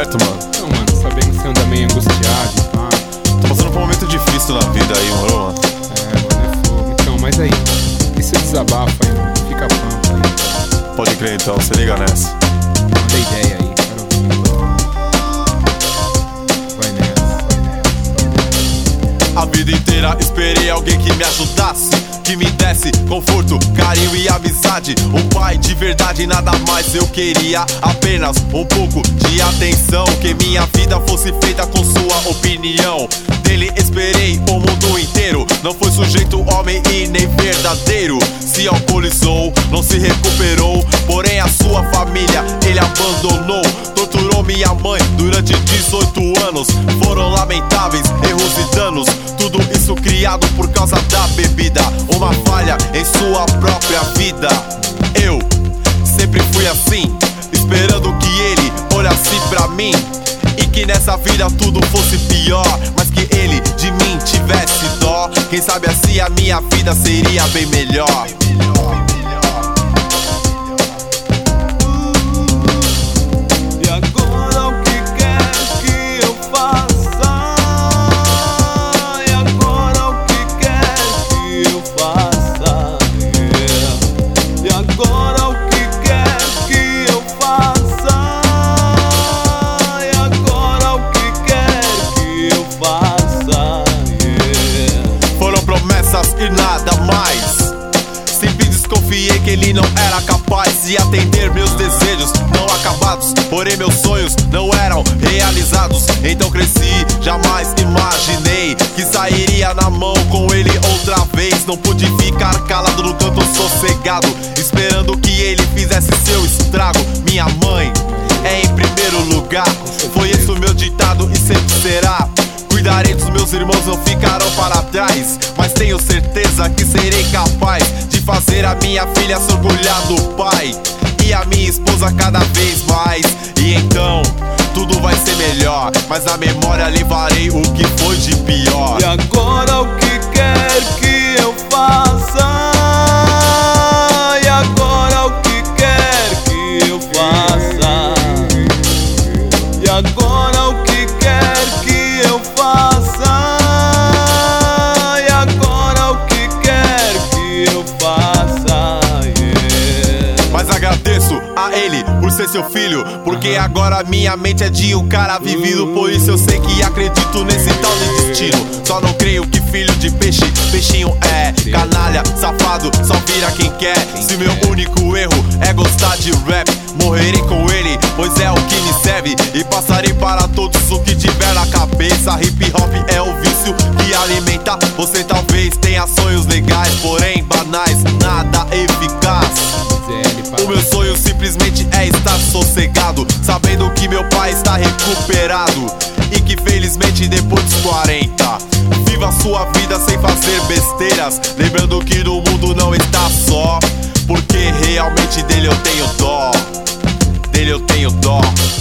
certo, mano? Não, mano, sabendo que você anda meio angustiado, pá. Tô passando por um momento difícil na vida aí, moro, mano? Mano, é fogo. Então, mas aí, e se desabafa aí, mano? Fica pampa aí. Pode crer então, se liga nessa. Manda ideia aí, quero ouvir. Vai nessa. A vida inteira esperei alguém que me ajudasse, que me desse conforto, carinho e amizade. Um pai de verdade, nada mais eu queria. Apenas um pouco de atenção, que minha vida fosse feita com sua opinião. Dele esperei o mundo inteiro, não foi sujeito homem e nem verdadeiro. Se alcoolizou, não se recuperou, porém a sua família ele abandonou. Torturou minha mãe durante 18 anos. Foram lamentáveis erros e danos, tudo isso criado por causa da bebida. Uma falha em sua própria vida. Eu sempre fui assim, esperando que ele olhasse pra mim e que nessa vida tudo fosse pior, mas que ele de mim tivesse dó. Quem sabe assim a minha vida seria bem melhor. E agora o que quer que eu faça? E agora o que quer que eu faça? E agora o que quer que eu faça? E agora o que quer que eu faça? Foram promessas e nada mais. Sempre desconfiei que ele não era capaz de atender meus desejos não acabados, porém meus sonhos não eram realizados. Então cresci, jamais imaginei que sairia na mão com ele outra vez. Não pude ficar calado no canto sossegado, esperando que ele fizesse seu estrago. Minha mãe é em primeiro lugar, foi esse o meu ditado e sempre será. Cuidarei dos meus irmãos, não ficarão para trás, mas tenho certeza que serei capaz de fazer a minha filha se orgulhar do pai e a minha esposa cada vez mais. E então tudo vai ser melhor, mas na memória levarei o que foi de pior. E agora o que quer que eu faça? E agora o que quer que eu faça? E agora o que quer que eu faça? E agora o que quer que eu faça? Mas agradeço a ele por ser seu filho, porque agora minha mente é de um cara vivido. Por isso eu sei que acredito nesse tal de destino. Só não creio que filho de peixe, peixinho é canalha, safado, só vira quem quer. Se meu único erro é gostar de rap, morrerei com ele, pois é o que me serve. E passarei para todos o que tiver na cabeça. Hip hop é o vício que alimenta. Você talvez tenha sonhos legais, porém banais, nada eficaz. O meu sonho simplesmente é estar sossegado, sabendo que meu pai está recuperado e que felizmente depois dos 40 viva a sua vida sem fazer besteiras, lembrando que no mundo não está só, porque realmente dele eu tenho dó. Dele eu tenho dó.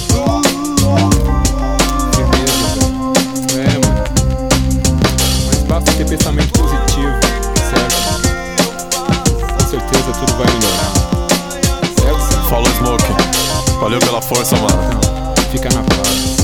Firmeza, mano. Mas basta ter pensamento positivo, certo? Com certeza tudo vai melhorar. Falou, Smoke. Valeu pela força, mano. Então, fica na paz.